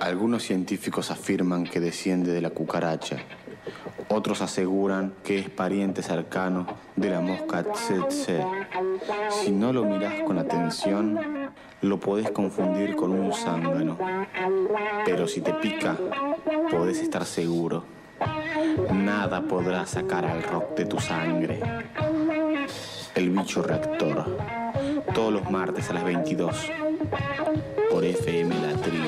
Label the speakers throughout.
Speaker 1: Algunos científicos afirman que desciende de la cucaracha. Otros aseguran que es pariente cercano de la mosca tsetse. Si no lo mirás con atención, lo podés confundir con un zángano. Pero si te pica, podés estar seguro. Nada podrá sacar al rock de tu sangre. El bicho reactor. Todos los martes a las 22. Por FM La Tribu.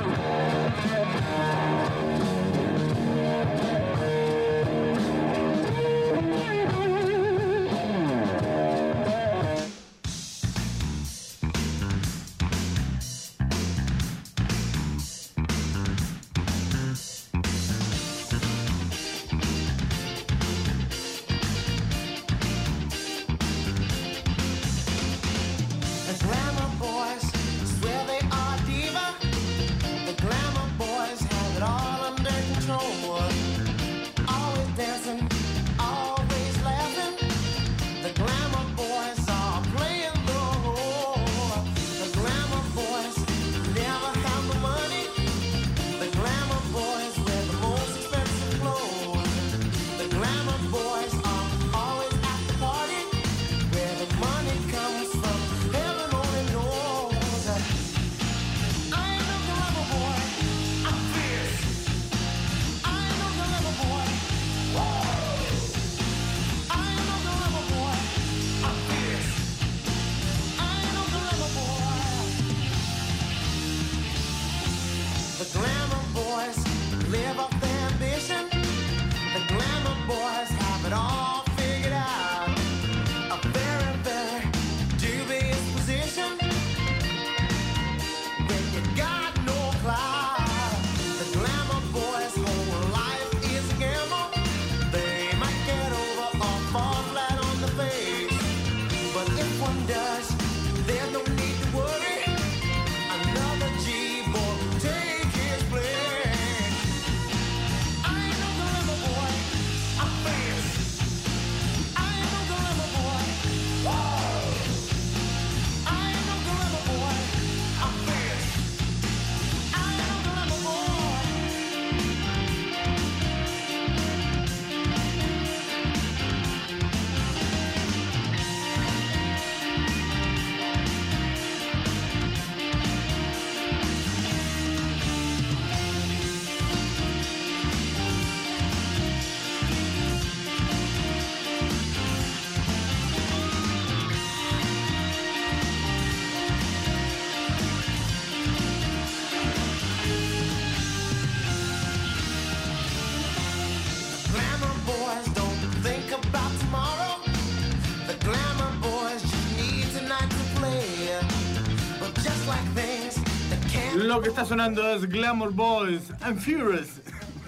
Speaker 2: Lo que está sonando es Glamour Boys and Furious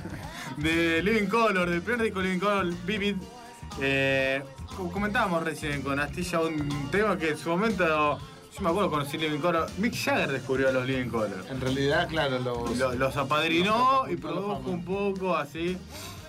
Speaker 2: de Living Colour, del primer disco Living Colour, Vivid. Comentábamos recién con Astilla un tema que en su momento, yo me acuerdo, conocí Living Colour. Mick Jagger descubrió a los Living Colour.
Speaker 3: En realidad, claro,
Speaker 2: los apadrinó y produjo un poco así.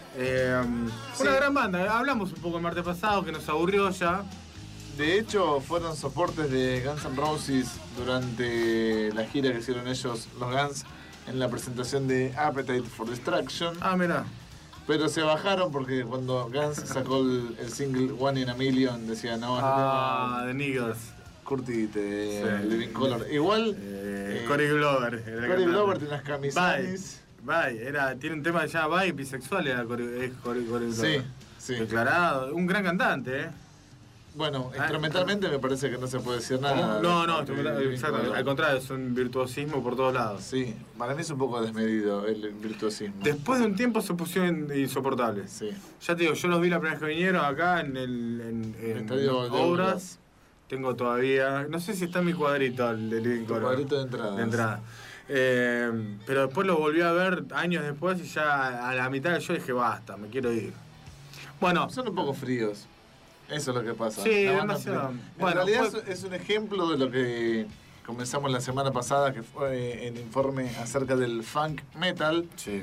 Speaker 2: Una gran banda. Hablamos un poco el martes pasado que nos aburrió ya.
Speaker 3: De hecho, fueron soportes de Guns N' Roses durante la gira que hicieron ellos, los Guns, en la presentación de Appetite for Destruction.
Speaker 2: Ah, mira.
Speaker 3: Pero se bajaron porque cuando Guns sacó el single One in a Million, decía no.
Speaker 2: The Niggers.
Speaker 3: Curtite, Living Colour. Igual.
Speaker 2: Corey Glover.
Speaker 3: Corey Glover tiene unas camisones.
Speaker 2: Bye. Tiene un tema que se llama Bye, bisexual, es Corey Glover.
Speaker 3: Sí.
Speaker 2: Declarado. Un gran cantante,
Speaker 3: Bueno, instrumentalmente me parece que no se puede decir nada.
Speaker 2: No, exacto. Al contrario, es un virtuosismo por todos lados.
Speaker 3: Sí, para mí es un poco desmedido el virtuosismo.
Speaker 2: Después de un tiempo se pusieron insoportables.
Speaker 3: Sí.
Speaker 2: Ya te digo, yo los vi la primera vez que vinieron acá en
Speaker 3: Estadio
Speaker 2: Obras. Tengo todavía, no sé si está en mi cuadrito el de Living Colour.
Speaker 3: Cuadrito de entrada.
Speaker 2: Pero después lo volví a ver años después y ya a la mitad del show dije, basta, me quiero ir. Bueno.
Speaker 3: Son un poco fríos. Eso es lo que pasa.
Speaker 2: Sí, demasiado.
Speaker 3: En realidad es un ejemplo de lo que comenzamos la semana pasada, que fue el informe acerca del funk metal.
Speaker 2: Sí.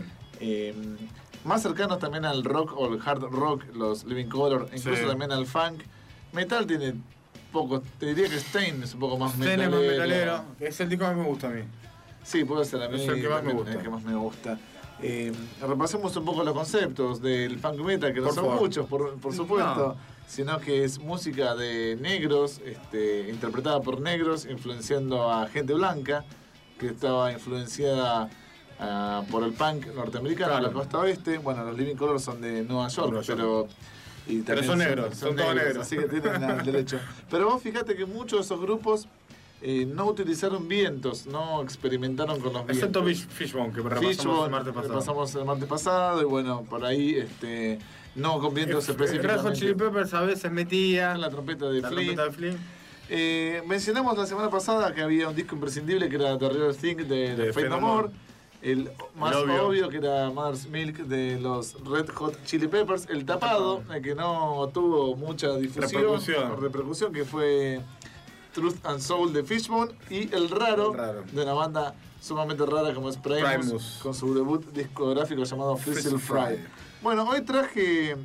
Speaker 3: Más cercanos también al rock o el hard rock, los Living Colour, incluso también al funk. Metal tiene poco, te diría que Stein es un poco más metalero.
Speaker 2: Es el disco que más me gusta a mí.
Speaker 3: Sí, puede ser a mí.
Speaker 2: Es el que más me
Speaker 3: también
Speaker 2: gusta.
Speaker 3: El que más me gusta. Repasemos un poco los conceptos del funk metal, que no
Speaker 2: Por
Speaker 3: son
Speaker 2: favor.
Speaker 3: muchos, por supuesto,
Speaker 2: No.
Speaker 3: sino que es música de negros, interpretada por negros, influenciando a gente blanca, que estaba influenciada por el punk norteamericano,
Speaker 2: Claro.
Speaker 3: de la costa oeste. Bueno, los Living Colours son de Nueva York,
Speaker 2: Nueva York.
Speaker 3: pero... Y
Speaker 2: Pero
Speaker 3: también
Speaker 2: son negros, son todos negros.
Speaker 3: así que tienen el derecho. Pero vos fíjate que muchos de esos grupos no utilizaron vientos, no experimentaron con los vientos.
Speaker 2: Excepto Fishbone, que repasamos el martes pasado.
Speaker 3: Repasamos el martes pasado y bueno, por ahí no con vientos
Speaker 2: Red Hot Chili
Speaker 3: específicamente.
Speaker 2: Peppers a veces metía
Speaker 3: La trompeta de
Speaker 2: la
Speaker 3: Flea.
Speaker 2: trompeta de Flea.
Speaker 3: Mencionamos la semana pasada que había un disco imprescindible que era The Real Thing de Faith No More. El más
Speaker 2: El
Speaker 3: obvio que era Mother's Milk de los Red Hot Chili Peppers. El tapado, el que no tuvo mucha difusión o repercusión, que fue Truth and Soul de Fishbone. Y el raro, de una banda sumamente rara como es Primus, con su debut discográfico llamado Frizzle Fry. Bueno, hoy traje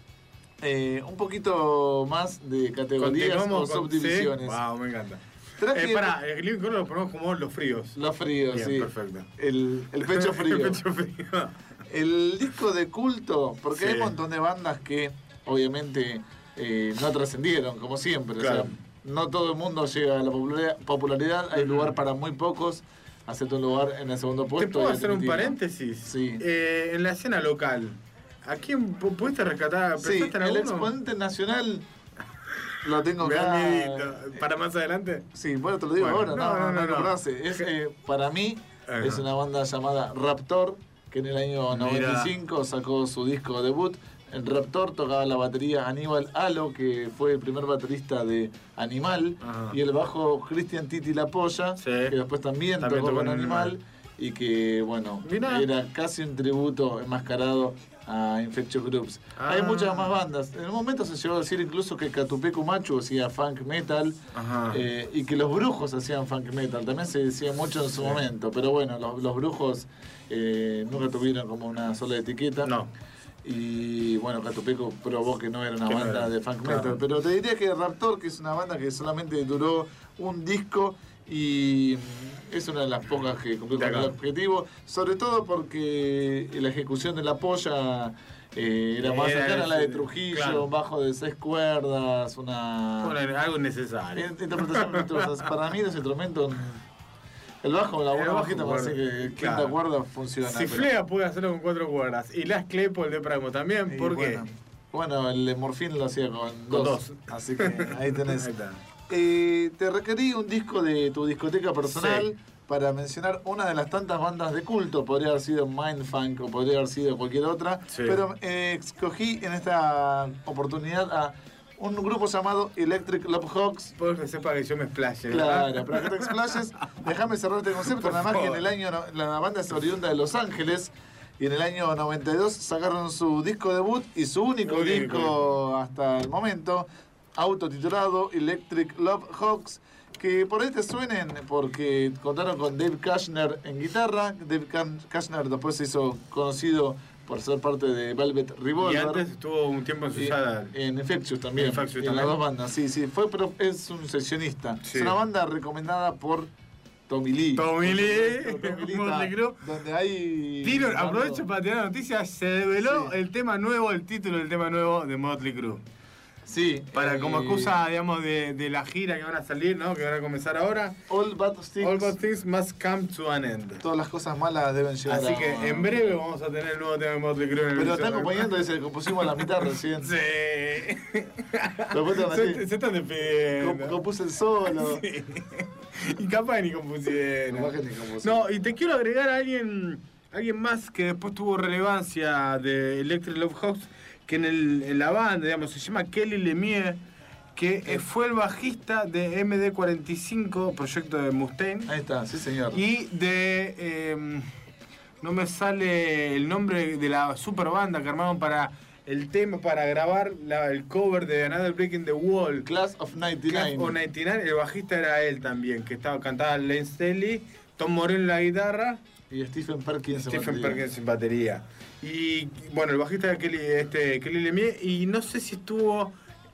Speaker 3: un poquito más de categorías o subdivisiones.
Speaker 2: ¿Sí? Wow, me encanta.
Speaker 3: Traje
Speaker 2: el Living Color lo ponemos como los fríos.
Speaker 3: los fríos,
Speaker 2: Bien,
Speaker 3: sí.
Speaker 2: perfecto.
Speaker 3: El pecho frío.
Speaker 2: El pecho frío.
Speaker 3: El disco de culto, porque
Speaker 2: Sí.
Speaker 3: hay un montón de bandas que obviamente no trascendieron, como siempre.
Speaker 2: Claro.
Speaker 3: O sea, no todo el mundo llega a la popularidad, hay lugar para muy pocos, acepta un lugar en el segundo puesto.
Speaker 2: ¿Te puedo
Speaker 3: y
Speaker 2: hacer un
Speaker 3: definitivo.
Speaker 2: paréntesis?
Speaker 3: Sí.
Speaker 2: En la escena local, ¿a quién pudiste rescatar?
Speaker 3: Sí,
Speaker 2: ¿Pensaste en
Speaker 3: el
Speaker 2: alguno?
Speaker 3: exponente nacional lo tengo
Speaker 2: Me da
Speaker 3: acá.
Speaker 2: miedito. ¿Para más adelante?
Speaker 3: Sí, bueno, te lo digo
Speaker 2: Bueno,
Speaker 3: ahora, no
Speaker 2: no.
Speaker 3: lo conoce. Es, para mí
Speaker 2: Ajá.
Speaker 3: es una banda llamada Raptor, que en el año
Speaker 2: Mira.
Speaker 3: 95 sacó su disco debut. En Raptor tocaba la batería Aníbal Alo, que fue el primer baterista de Animal,
Speaker 2: Ajá.
Speaker 3: y el bajo Cristian Titi La Polla,
Speaker 2: Sí.
Speaker 3: que después también
Speaker 2: También
Speaker 3: tocó
Speaker 2: tocó
Speaker 3: con
Speaker 2: en
Speaker 3: Animal,
Speaker 2: Animal.
Speaker 3: y que, bueno,
Speaker 2: Mirá.
Speaker 3: era casi un tributo enmascarado a Infectious Groups.
Speaker 2: Ah.
Speaker 3: Hay muchas más bandas. En un momento se llegó a decir incluso que Catupecu Machu hacía funk metal,
Speaker 2: Ajá.
Speaker 3: y que los brujos hacían funk metal. También se decía mucho en su momento, pero bueno, los brujos nunca tuvieron como una sola etiqueta.
Speaker 2: No.
Speaker 3: Y bueno, Catupecu probó que no era una
Speaker 2: Que no
Speaker 3: banda
Speaker 2: era,
Speaker 3: de funk
Speaker 2: claro.
Speaker 3: metal. Pero te diría que Raptor, que es una banda que solamente duró un disco y es una de las pocas que cumplió con el objetivo, sobre todo porque la ejecución de La Polla era más cercana a la de Trujillo,
Speaker 2: claro.
Speaker 3: un bajo de 6 cuerdas,
Speaker 2: Bueno,
Speaker 3: una
Speaker 2: algo innecesario.
Speaker 3: interpretación virtuosa. Para mí los instrumentos, el bajo, la buena
Speaker 2: bajo,
Speaker 3: bajita, parece que quinta
Speaker 2: claro.
Speaker 3: cuerda funciona.
Speaker 2: Si
Speaker 3: pero-
Speaker 2: Flea puede hacerlo con 4 cuerdas y Las Claypool de Primus también,
Speaker 3: y
Speaker 2: ¿por qué?
Speaker 3: Bueno, el de Morfín lo hacía con dos. Así que ahí tenés.
Speaker 2: Ahí está.
Speaker 3: Te requerí un disco de tu discoteca personal
Speaker 2: Sí.
Speaker 3: para mencionar una de las tantas bandas de culto. Podría haber sido Mindfunk o podría haber sido cualquier otra.
Speaker 2: Sí.
Speaker 3: Pero escogí en esta oportunidad a un grupo llamado Electric Love Hawks.
Speaker 2: Puedo que sepa que yo me explaye,
Speaker 3: Claro,
Speaker 2: ¿verdad?
Speaker 3: para que te explayes, déjame cerrarte el concepto.
Speaker 2: Por
Speaker 3: Nada más que en
Speaker 2: favor.
Speaker 3: el año, la banda es oriunda de Los Ángeles y en el año 92 sacaron su disco debut y su único disco hasta el momento, autotitulado Electric Love Hawks, que por ahí te suenen porque contaron con Dave Kushner en guitarra. Dave Kushner después se hizo conocido por ser parte de Velvet Revolver.
Speaker 2: Y antes estuvo un tiempo en
Speaker 3: Y
Speaker 2: Susana.
Speaker 3: en Infectious también.
Speaker 2: En Infectious
Speaker 3: en las
Speaker 2: también.
Speaker 3: dos bandas, sí, pero es un sesionista.
Speaker 2: Sí.
Speaker 3: Es una banda recomendada por Tommy Lee.
Speaker 2: Tommy Lee,
Speaker 3: Tommy Lee
Speaker 2: Motley Crue.
Speaker 3: donde hay...
Speaker 2: Tiro, aprovecho para tirar noticias, se develó
Speaker 3: Sí.
Speaker 2: el tema nuevo, el título del tema nuevo de Motley Crue.
Speaker 3: Sí.
Speaker 2: Para como excusa, digamos, de la gira que van a salir, ¿no? Que van a comenzar ahora.
Speaker 3: All Bad Things.
Speaker 2: All bad things must come to an end.
Speaker 3: Todas las cosas malas deben llegar
Speaker 2: Así
Speaker 3: a...
Speaker 2: que en breve vamos a tener el nuevo tema de Motley Crue en el
Speaker 3: Pero está
Speaker 2: episodio.
Speaker 3: acompañando, dice, que compusimos a la mitad recién.
Speaker 2: Sí.
Speaker 3: Después te van a decir,
Speaker 2: Se están despidiendo.
Speaker 3: compuse el solo.
Speaker 2: Sí. Y capaz ni compusieron.
Speaker 3: Capaz que ni compusieron.
Speaker 2: No, y te quiero agregar a alguien más que después tuvo relevancia de Electric Love Hawks, que en la banda, digamos, se llama Kelly Lemire, que fue el bajista de MD45, proyecto de Mustaine,
Speaker 3: Ahí está, sí señor.
Speaker 2: y de... no me sale el nombre de la super banda que armaron para el tema, para grabar el cover de Another Break in the Wall.
Speaker 3: Class of 99.
Speaker 2: Class of 99, el bajista era él también, que cantaba Lane Staley, Tom Morello en la guitarra,
Speaker 3: Y Stephen Perkins en
Speaker 2: Stephen
Speaker 3: batería.
Speaker 2: Perkins en batería. Y bueno, el bajista era Kelly Lemire, y no sé si estuvo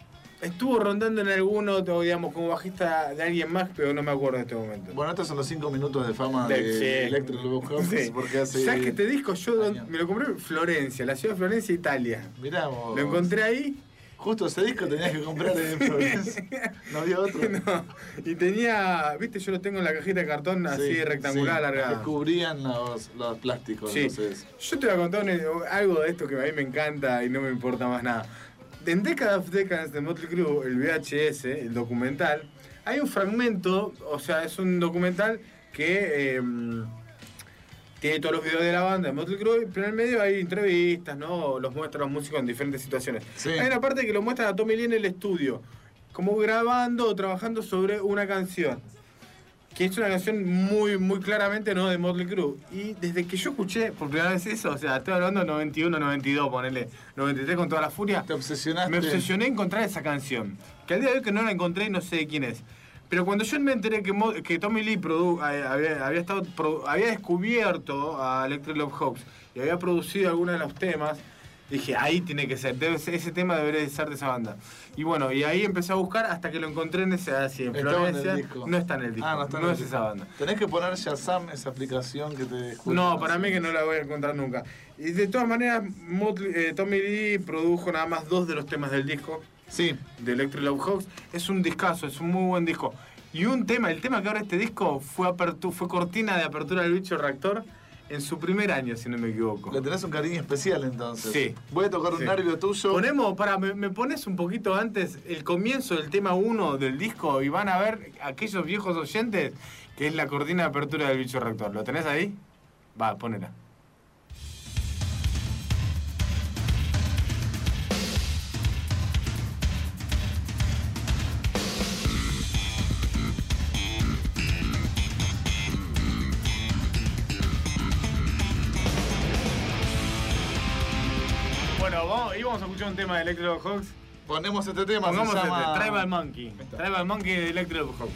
Speaker 2: Estuvo rondando en alguno, digamos, como bajista de alguien más, pero no me acuerdo en este momento.
Speaker 3: Bueno, estos son los 5 minutos de fama de Electric Love
Speaker 2: Sí.
Speaker 3: Porque hace...
Speaker 2: ¿Sabes que este disco me lo compré en Florencia, la ciudad de Florencia, Italia?
Speaker 3: Mirá vos.
Speaker 2: Lo encontré ahí.
Speaker 3: Justo ese disco tenías que comprar en Florencia. ¿No había otro?
Speaker 2: No. Y tenía, viste, yo lo tengo en la cajita de cartón así rectangular, alargada.
Speaker 3: Que cubrían los plásticos.
Speaker 2: Sí.
Speaker 3: Entonces.
Speaker 2: Yo te voy a contar algo de esto que a mí me encanta y no me importa más nada. En Decade of Decadence de Motley Crue, el VHS, el documental, hay un fragmento, o sea, es un documental que tiene todos los videos de la banda de Motley Crue, pero en el medio hay entrevistas, ¿no? Los muestran los músicos en diferentes situaciones.
Speaker 3: Sí.
Speaker 2: Hay una parte que lo muestran a Tommy Lee en el estudio, como grabando o trabajando sobre una canción. Que es una canción muy, muy claramente, ¿no?, de Motley Crue. Y desde que yo escuché por primera vez eso, o sea, estoy hablando de 91, 92, ponele, 93 con toda la furia.
Speaker 3: Te obsesionaste.
Speaker 2: Me obsesioné en encontrar esa canción. Que al día de hoy que no la encontré y no sé de quién es. Pero cuando yo me enteré que Tommy Lee había descubierto a Electric Love Hoax y había producido algunos de los temas, dije, ahí tiene que ser, ese tema debería ser de esa banda. Y bueno, y ahí empecé a buscar hasta que lo encontré en Florencia.
Speaker 3: No
Speaker 2: está en el disco.
Speaker 3: No
Speaker 2: es esa banda.
Speaker 3: Tenés que poner Shazam, esa aplicación que te escucha.
Speaker 2: No, para mí que no la voy a encontrar nunca. Y de todas maneras, Tommy Lee produjo nada más 2 de los temas del disco.
Speaker 3: Sí.
Speaker 2: De Electric Love Hoax. Es un discazo, es un muy buen disco. Y el tema que ahora este disco fue cortina de apertura del Bicho Reactor en su primer año, si no me equivoco.
Speaker 3: Le tenés un cariño especial entonces.
Speaker 2: Sí.
Speaker 3: Voy a tocar un nervio tuyo.
Speaker 2: ¿Me pones un poquito antes el comienzo del tema 1 del disco y van a ver aquellos viejos oyentes que es la cortina de apertura del Bicho Reactor? ¿Lo tenés ahí? Va, ponela. Bueno, íbamos a escuchar un tema de Electric Love Hoax.
Speaker 3: Ponemos este tema,
Speaker 2: Pongamos
Speaker 3: se llama...
Speaker 2: Tribal Monkey. Tribal Monkey de Electric Love Hoax.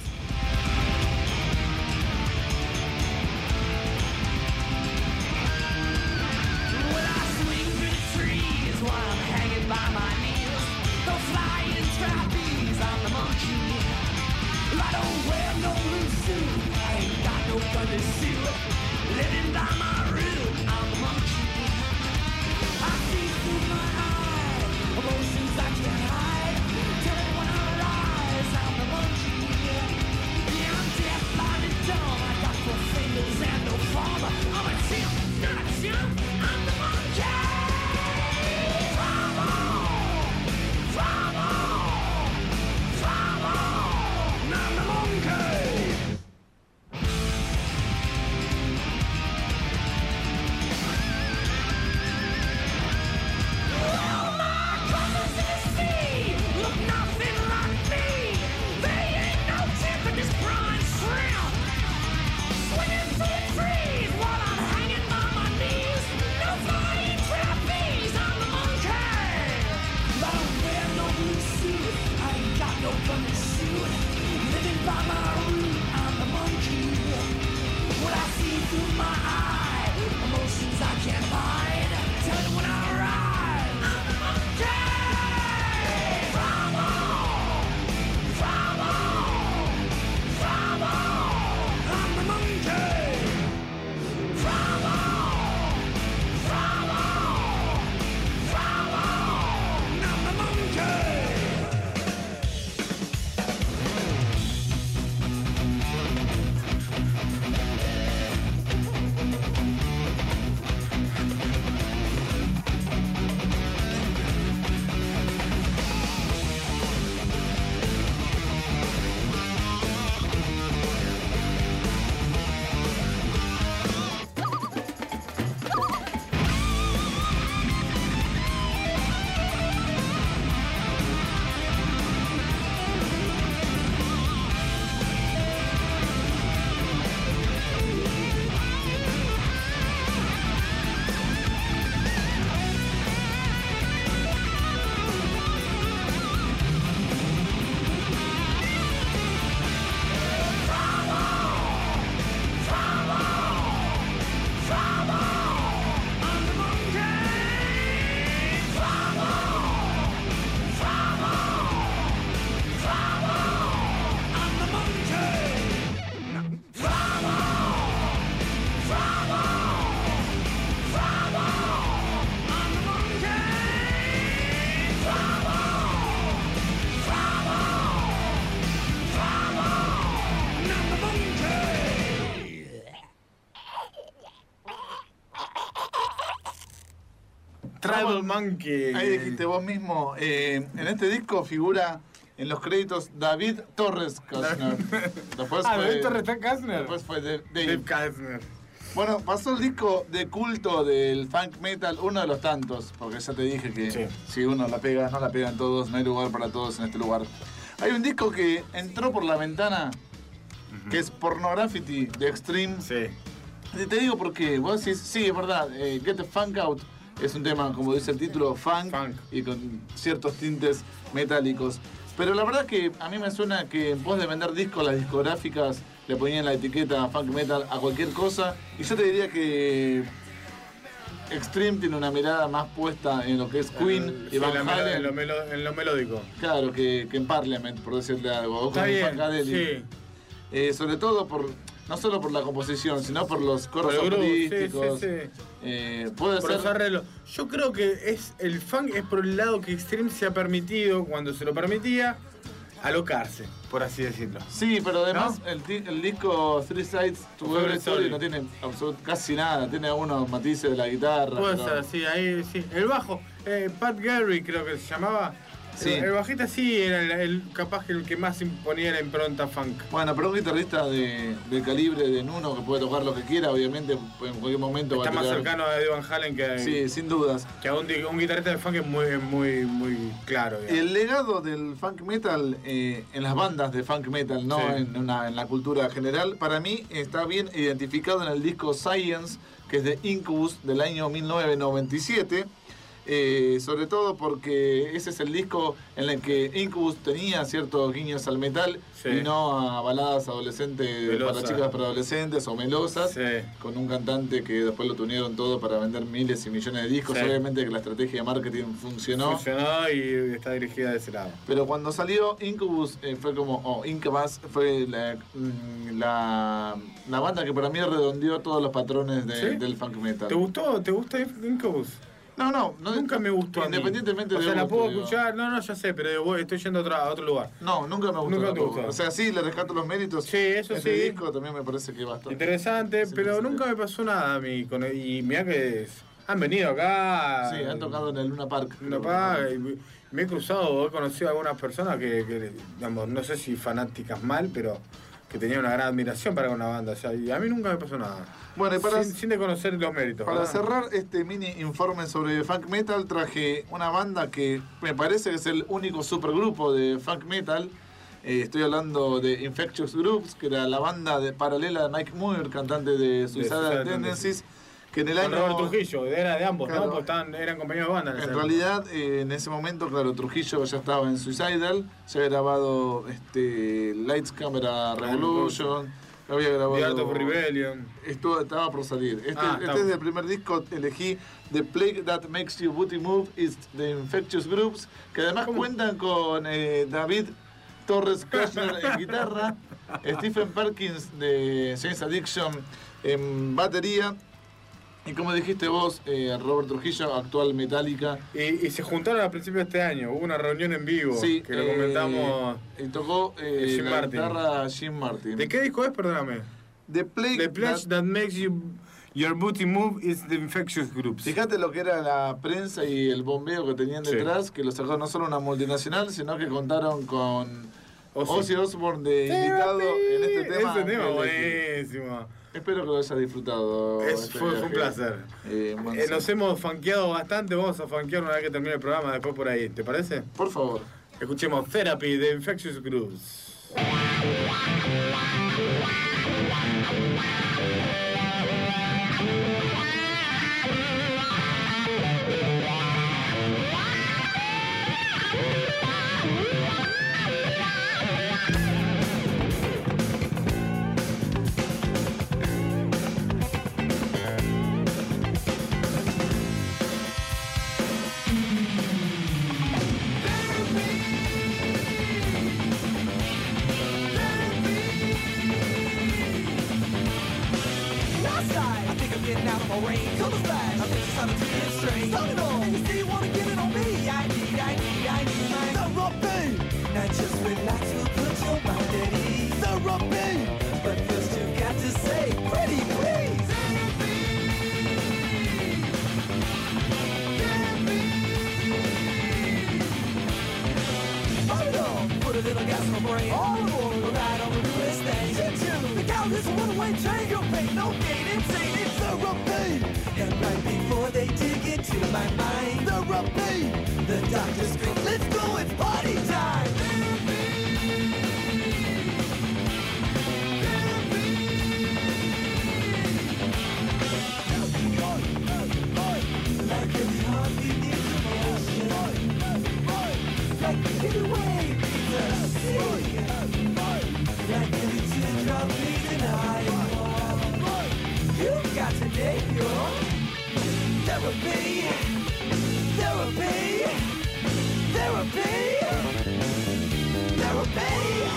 Speaker 2: Tribal Monkey.
Speaker 3: Ahí dijiste vos mismo. En este disco figura en los créditos David Torres Kastner.
Speaker 2: David Torres Kastner.
Speaker 3: Después fue
Speaker 2: Dave Kastner.
Speaker 3: Bueno, pasó el disco de culto del funk metal, uno de los tantos, porque ya te dije que si uno la pega, no la pegan todos, no hay lugar para todos en este lugar. Hay un disco que entró por la ventana, que es Pornography de Extreme.
Speaker 2: Sí.
Speaker 3: Te digo por qué. Vos decís, sí, es verdad, Get the Funk Out es un tema, como dice el título, funk. Y con ciertos tintes metálicos. Pero la verdad que a mí me suena que en pos de vender discos, las discográficas le ponían la etiqueta funk metal a cualquier cosa. Y yo te diría que Extreme tiene una mirada más puesta en lo que es Queen y Van Halen.
Speaker 2: En lo melódico.
Speaker 3: Claro, que en Parliament, por decirle algo. O
Speaker 2: está
Speaker 3: con
Speaker 2: bien,
Speaker 3: sí. Sobre todo no solo por la composición, sino por los coros operísticos. Puede
Speaker 2: por
Speaker 3: ser.
Speaker 2: Los arreglos. Yo creo que el funk es por el lado que Extreme se ha permitido, cuando se lo permitía, alocarse, por así decirlo.
Speaker 3: Sí, pero además ¿no? el disco Three Sides to Every Story no tiene casi nada, tiene algunos matices de la guitarra.
Speaker 2: Puede ser, sí, ahí sí. El bajo, Pat Gary creo que se llamaba. Sí. El bajista sí era capaz que el que más imponía la impronta funk.
Speaker 3: Bueno, pero un guitarrista del calibre de Nuno que puede tocar lo que quiera, obviamente en cualquier momento
Speaker 2: está
Speaker 3: va a
Speaker 2: más cercano a Eddie Van Halen que
Speaker 3: sí, sin dudas.
Speaker 2: Que a un guitarrista de funk es muy claro. Digamos.
Speaker 3: El legado del funk metal en las bandas de funk metal, no en la cultura general, para mí está bien identificado en el disco Science, que es de Incubus del año 1997. Sobre todo porque ese es el disco en el que Incubus tenía ciertos guiños al metal y no a baladas adolescentes para chicas para adolescentes o melosas, con un cantante que después lo tunearon todo para vender miles y millones de discos. Obviamente que la estrategia de marketing funcionó
Speaker 2: y está dirigida de ese lado.
Speaker 3: Pero cuando salió Incubus fue como Incubus fue la banda que para mí redondeó todos los patrones del funk metal.
Speaker 2: ¿Te gusta Incubus?
Speaker 3: No,
Speaker 2: nunca me gustó.
Speaker 3: Independientemente
Speaker 2: de. O sea, la puedo escuchar. No, ya sé, pero estoy yendo a otro lugar.
Speaker 3: No, nunca me gustó.
Speaker 2: Nunca te gustó.
Speaker 3: O sea, sí, le rescato los méritos.
Speaker 2: Sí, eso sí.
Speaker 3: Este disco también me parece que es bastante
Speaker 2: interesante, pero nunca me pasó nada a mí. Y mirá que han venido acá.
Speaker 3: Sí, han tocado en el Luna Park.
Speaker 2: Y me he conocido a algunas personas que digamos, no sé si fanáticas mal, pero que tenían una gran admiración para una banda. O sea, y a mí nunca me pasó nada.
Speaker 3: Bueno, y
Speaker 2: sin de conocer los méritos.
Speaker 3: Para cerrar este mini informe sobre funk metal, traje una banda que me parece que es el único supergrupo de funk metal. Estoy hablando de Infectious Grooves, que era la banda paralela de Mike Muir, cantante de Suicidal Tendencies. Que en el año
Speaker 2: Robert Trujillo, era de ambos,
Speaker 3: claro,
Speaker 2: ¿no? Porque eran compañeros de banda.
Speaker 3: En realidad, en ese momento, claro, Trujillo ya estaba en Suicidal, ya había grabado Lights Camera Revolution, había grabado
Speaker 2: The Art of Rebellion.
Speaker 3: Estaba por salir. Este es el primer disco, elegí The Plague That Makes You Booty Move, is The Infectious Groups, que además cuentan con David Torres Kastner en guitarra, Stephen Perkins de James Addiction en batería. Y como dijiste vos, Robert Trujillo, actual Metallica.
Speaker 2: Y se juntaron a principios de este año, hubo una reunión en vivo, que lo comentamos.
Speaker 3: Y tocó la guitarra Jim Martin.
Speaker 2: ¿De qué disco es, perdóname?
Speaker 3: The Plague
Speaker 2: That Makes Your Booty Move is The Infectious Groups.
Speaker 3: Fíjate lo que era la prensa y el bombeo que tenían detrás, que lo sacó no solo una multinacional, sino que contaron con Ozzy Osbourne de invitado en este tema.
Speaker 2: Ese tema buenísimo.
Speaker 3: Espero que lo hayas disfrutado.
Speaker 2: Fue un placer. Nos hemos funkeado bastante, vamos a funkear una vez que termine el programa, después por ahí, ¿te parece?
Speaker 3: Por favor.
Speaker 2: Escuchemos Therapy de Infectious Grooves.
Speaker 4: ain't trying your pain, no gain, insane, it's therapy. And right before they dig into my mind, therapy, the doctor screams, let's go, it's party time. Like a heartbeat needs emotion, like a wave needs a sea, like a teardrop needs an eyeball. You've got to take your therapy, therapy, therapy, therapy.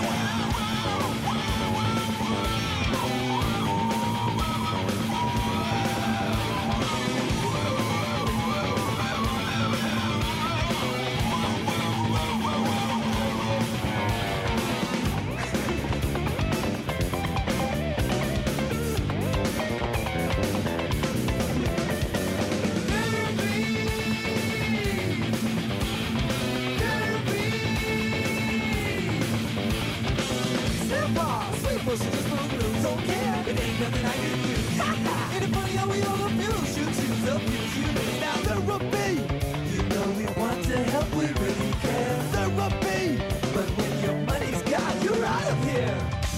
Speaker 4: Don't care, it ain't nothing I can do. Ain't it funny how we all abuse you? Choose abuse you. Now therapy. You know we want to help, we really care. Therapy. But when your money's gone, you're out of here.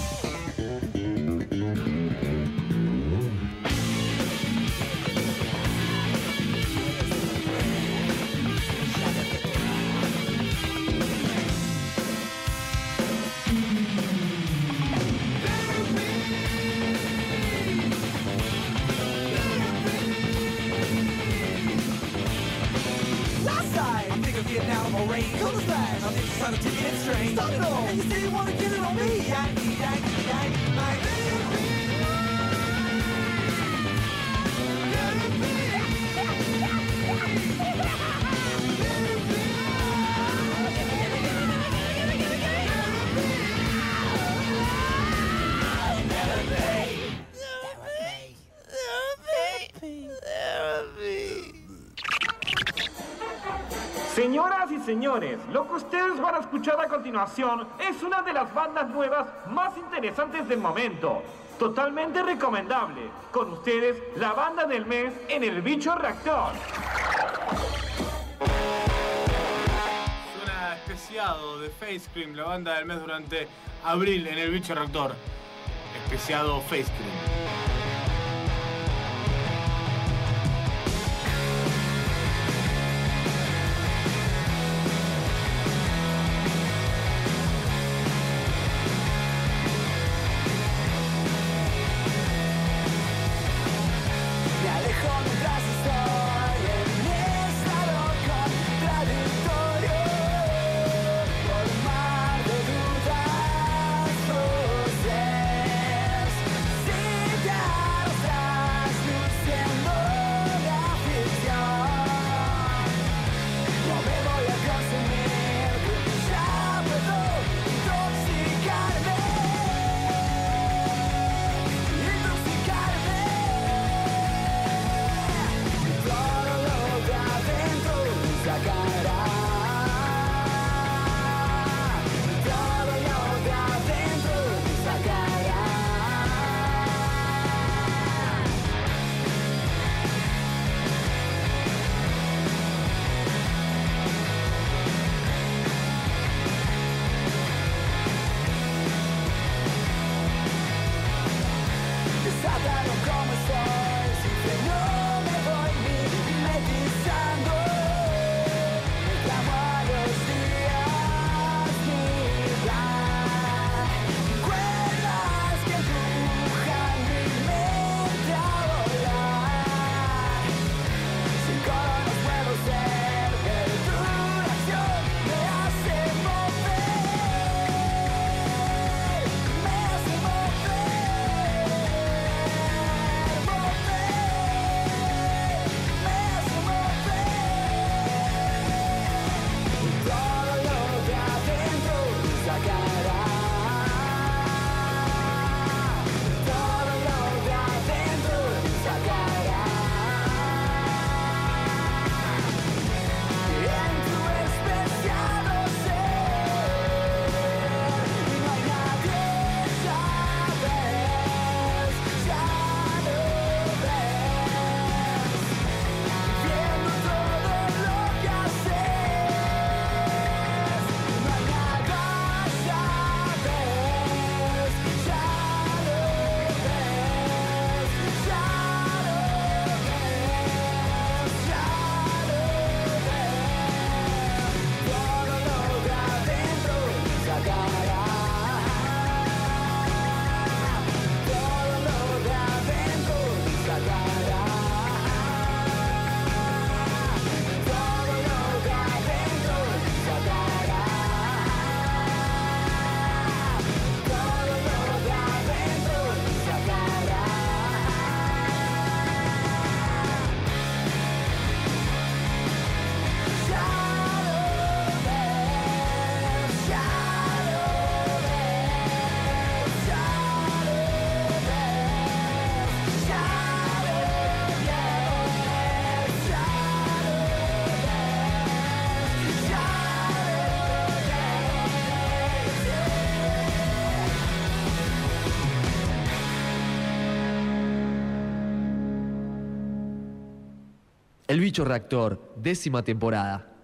Speaker 4: Now or rain, cold as flash. I'll take you trying to take it straight. Stop it all. And you still want to get it on me. I need my therapy.
Speaker 5: Señoras y señores, lo que ustedes van a escuchar a continuación es una de las bandas nuevas más interesantes del momento. Totalmente recomendable. Con ustedes, la banda del mes en El Bicho Reactor.
Speaker 2: Suena especiado de Face Cream, la banda del mes durante abril en El Bicho Reactor. Especiado Face Cream.
Speaker 4: See
Speaker 6: El Bicho Reactor, 10ª temporada.